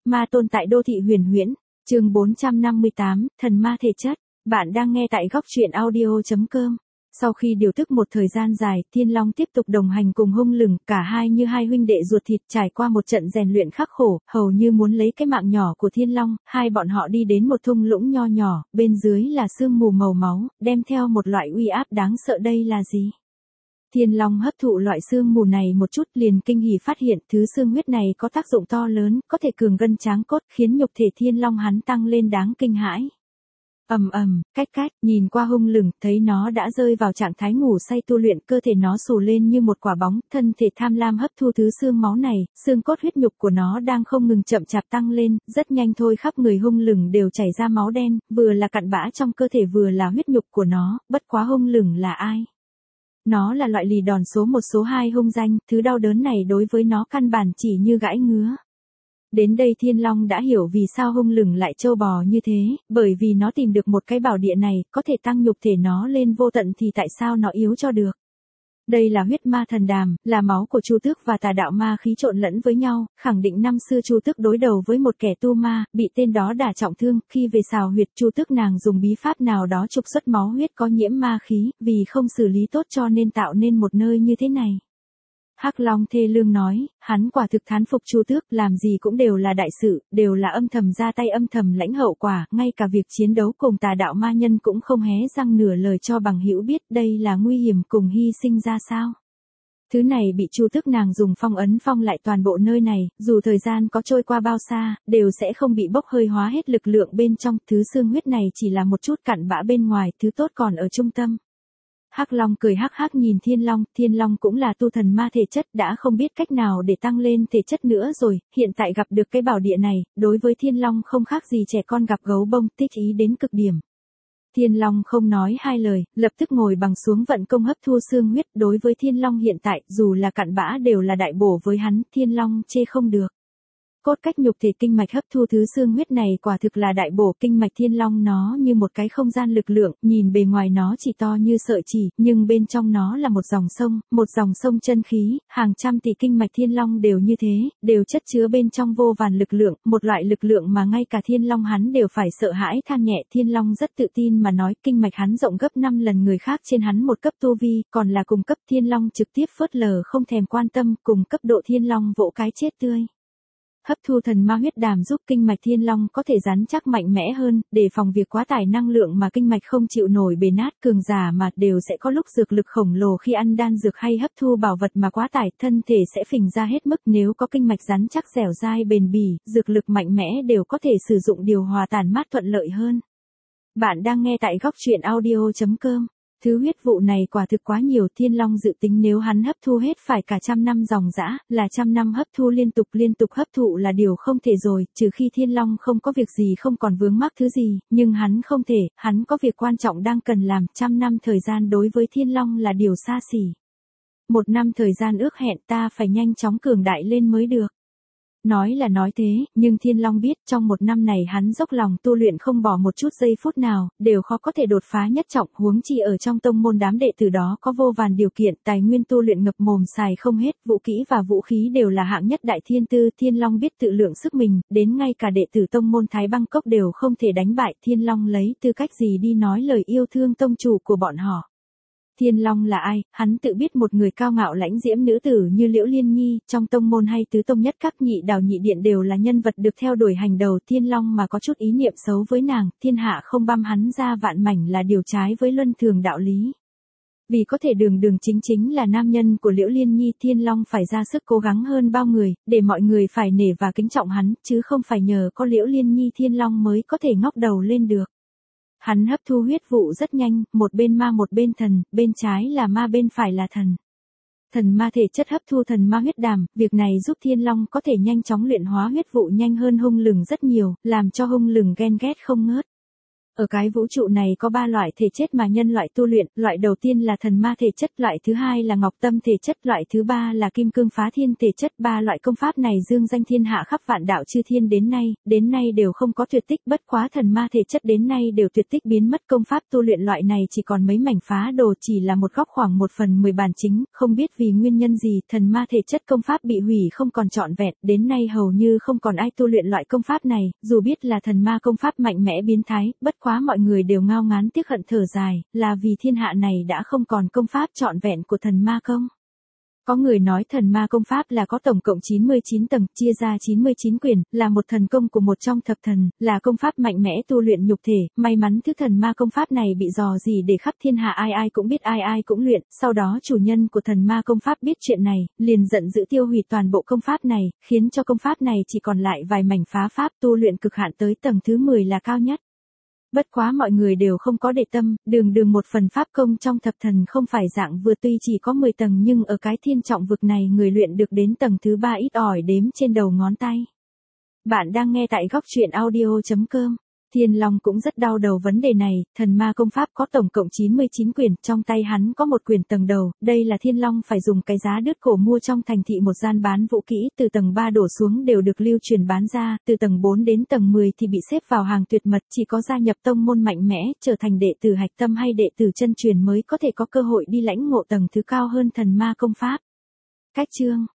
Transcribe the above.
Ma tôn tại đô thị huyền huyễn, chương 458, thần ma thể chất. Bạn đang nghe tại góc truyện audio.com. Sau khi điều tức một thời gian dài, Thiên Long tiếp tục đồng hành cùng Hung Lừng, cả hai như hai huynh đệ ruột thịt trải qua một trận rèn luyện khắc khổ, hầu như muốn lấy cái mạng nhỏ của Thiên Long, hai bọn họ đi đến một thung lũng nho nhỏ, bên dưới là sương mù màu máu, đem theo một loại uy áp đáng sợ. Đây là gì? Thiên Long hấp thụ loại sương mù này một chút liền kinh hỉ phát hiện thứ xương huyết này có tác dụng to lớn, có thể cường gân tráng cốt, khiến nhục thể Thiên Long hắn tăng lên đáng kinh hãi. Cách, nhìn qua Hung Lừng, thấy nó đã rơi vào trạng thái ngủ say tu luyện, cơ thể nó xù lên như một quả bóng, thân thể tham lam hấp thu thứ xương máu này, xương cốt huyết nhục của nó đang không ngừng chậm chạp tăng lên, rất nhanh thôi khắp người Hung Lừng đều chảy ra máu đen, vừa là cặn bã trong cơ thể vừa là huyết nhục của nó, bất quá Hung Lừng là ai? Nó là loại lì đòn số 1 số 2 hung danh, thứ đau đớn này đối với nó căn bản chỉ như gãi ngứa. Đến đây Thiên Long đã hiểu vì sao Hung Lừng lại trâu bò như thế, bởi vì nó tìm được một cái bảo địa này, có thể tăng nhục thể nó lên vô tận thì tại sao nó yếu cho được. Đây là huyết ma thần đàm, là máu của Chu Tước và tà đạo ma khí trộn lẫn với nhau, khẳng định năm xưa Chu Tước đối đầu với một kẻ tu ma, bị tên đó đả trọng thương, khi về xào huyệt Chu Tước nàng dùng bí pháp nào đó trục xuất máu huyết có nhiễm ma khí, vì không xử lý tốt cho nên tạo nên một nơi như thế này. Hắc Long thê lương nói, hắn quả thực thán phục Chu Tước, làm gì cũng đều là đại sự, đều là âm thầm ra tay âm thầm lãnh hậu quả, ngay cả việc chiến đấu cùng tà đạo ma nhân cũng không hé răng nửa lời cho bằng hữu biết đây là nguy hiểm cùng hy sinh ra sao. Thứ này bị Chu Tước nàng dùng phong ấn phong lại toàn bộ nơi này, dù thời gian có trôi qua bao xa, đều sẽ không bị bốc hơi hóa hết lực lượng bên trong, thứ xương huyết này chỉ là một chút cặn bã bên ngoài, thứ tốt còn ở trung tâm. Hắc Long cười hắc hắc nhìn Thiên Long cũng là tu thần ma thể chất, đã không biết cách nào để tăng lên thể chất nữa rồi, hiện tại gặp được cái bảo địa này, đối với Thiên Long không khác gì trẻ con gặp gấu bông, thích ý đến cực điểm. Thiên Long không nói hai lời, lập tức ngồi bằng xuống vận công hấp thu xương huyết, đối với Thiên Long hiện tại, dù là cặn bã đều là đại bổ với hắn, Thiên Long chê không được. Cốt cách nhục thể kinh mạch hấp thu thứ xương huyết này quả thực là đại bổ, kinh mạch Thiên Long nó như một cái không gian lực lượng, nhìn bề ngoài nó chỉ to như sợi chỉ, nhưng bên trong nó là một dòng sông chân khí, hàng trăm tỷ kinh mạch Thiên Long đều như thế, đều chất chứa bên trong vô vàn lực lượng, một loại lực lượng mà ngay cả Thiên Long hắn đều phải sợ hãi than nhẹ. Thiên Long rất tự tin mà nói, kinh mạch hắn rộng gấp 5 lần người khác trên hắn một cấp tu vi, còn là cùng cấp Thiên Long trực tiếp phớt lờ không thèm quan tâm, cùng cấp độ Thiên Long vỗ cái chết tươi. Hấp thu thần ma huyết đàm giúp kinh mạch Thiên Long có thể rắn chắc mạnh mẽ hơn, để phòng việc quá tải năng lượng mà kinh mạch không chịu nổi bể nát. Cường giả mà đều sẽ có lúc dược lực khổng lồ khi ăn đan dược hay hấp thu bảo vật mà quá tải, thân thể sẽ phình ra hết mức. Nếu có kinh mạch rắn chắc dẻo dai bền bỉ, dược lực mạnh mẽ đều có thể sử dụng điều hòa tản mát thuận lợi hơn. Bạn đang nghe tại góc truyện audio.com. Thứ huyết vụ này quả thực quá nhiều, Thiên Long dự tính nếu hắn hấp thu hết phải cả 100 năm dòng dã, là 100 năm hấp thu liên tục hấp thụ là điều không thể rồi, trừ khi Thiên Long không có việc gì không còn vướng mắc thứ gì, nhưng hắn không thể, hắn có việc quan trọng đang cần làm, 100 năm thời gian đối với Thiên Long là điều xa xỉ. 1 năm thời gian ước hẹn ta phải nhanh chóng cường đại lên mới được. Nói là nói thế, nhưng Thiên Long biết trong 1 năm này hắn dốc lòng tu luyện không bỏ một chút giây phút nào, đều khó có thể đột phá nhất trọng, huống chi ở trong tông môn đám đệ tử đó có vô vàn điều kiện, tài nguyên tu luyện ngập mồm xài không hết, vũ kỹ và vũ khí đều là hạng nhất đại thiên tư. Thiên Long biết tự lượng sức mình, đến ngay cả đệ tử tông môn Thái Băng Cốc đều không thể đánh bại, Thiên Long lấy tư cách gì đi nói lời yêu thương tông chủ của bọn họ. Thiên Long là ai? Hắn tự biết một người cao ngạo lãnh diễm nữ tử như Liễu Liên Nhi, trong tông môn hay tứ tông nhất các nhị đào nhị điện đều là nhân vật được theo đuổi hành đầu. Thiên Long mà có chút ý niệm xấu với nàng, thiên hạ không băm hắn ra vạn mảnh là điều trái với luân thường đạo lý. Vì có thể đường chính là nam nhân của Liễu Liên Nhi, Thiên Long phải ra sức cố gắng hơn bao người, để mọi người phải nể và kính trọng hắn, chứ không phải nhờ có Liễu Liên Nhi Thiên Long mới có thể ngóc đầu lên được. Hắn hấp thu huyết vụ rất nhanh, một bên ma một bên thần, bên trái là ma bên phải là thần. Thần ma thể chất hấp thu thần ma huyết đàm, việc này giúp Thiên Long có thể nhanh chóng luyện hóa huyết vụ nhanh hơn Hung Lừng rất nhiều, làm cho Hung Lừng ghen ghét không ngớt. Ở cái vũ trụ này có 3 loại thể chất mà nhân loại tu luyện, loại đầu tiên là thần ma thể chất, loại thứ hai là ngọc tâm thể chất, loại thứ ba là kim cương phá thiên thể chất. 3 loại công pháp này dương danh thiên hạ khắp vạn đạo chư thiên đến nay đều không có tuyệt tích, bất quá thần ma thể chất đến nay đều tuyệt tích biến mất, công pháp tu luyện loại này chỉ còn mấy mảnh phá đồ, chỉ là một góc khoảng 1/10 bản chính, không biết vì nguyên nhân gì, thần ma thể chất công pháp bị hủy không còn trọn vẹn, đến nay hầu như không còn ai tu luyện loại công pháp này, dù biết là thần ma công pháp mạnh mẽ biến thái, bất quá mọi người đều ngao ngán tiếc hận thở dài, là vì thiên hạ này đã không còn công pháp trọn vẹn của thần ma công. Có người nói thần ma công pháp là có tổng cộng 99 tầng, chia ra 99 quyền, là một thần công của một trong thập thần, là công pháp mạnh mẽ tu luyện nhục thể, may mắn thứ thần ma công pháp này bị dò dỉ để khắp thiên hạ ai ai cũng biết ai ai cũng luyện, sau đó chủ nhân của thần ma công pháp biết chuyện này, liền giận dữ tiêu hủy toàn bộ công pháp này, khiến cho công pháp này chỉ còn lại vài mảnh phá pháp, tu luyện cực hạn tới tầng thứ 10 là cao nhất. Bất quá mọi người đều không có để tâm, đường một phần pháp công trong thập thần không phải dạng vừa, tuy chỉ có 10 tầng nhưng ở cái thiên trọng vực này người luyện được đến tầng thứ 3 ít ỏi đếm trên đầu ngón tay. Bạn đang nghe tại góc truyện audio.com. Thiên Long cũng rất đau đầu vấn đề này, thần ma công pháp có tổng cộng 99 quyển, trong tay hắn có một quyển tầng đầu, đây là Thiên Long phải dùng cái giá đứt cổ mua trong thành thị một gian bán vũ kỹ, từ tầng 3 đổ xuống đều được lưu truyền bán ra, từ tầng 4 đến tầng 10 thì bị xếp vào hàng tuyệt mật, chỉ có gia nhập tông môn mạnh mẽ, trở thành đệ tử hạch tâm hay đệ tử chân truyền mới có thể có cơ hội đi lãnh ngộ tầng thứ cao hơn thần ma công pháp. Cách chương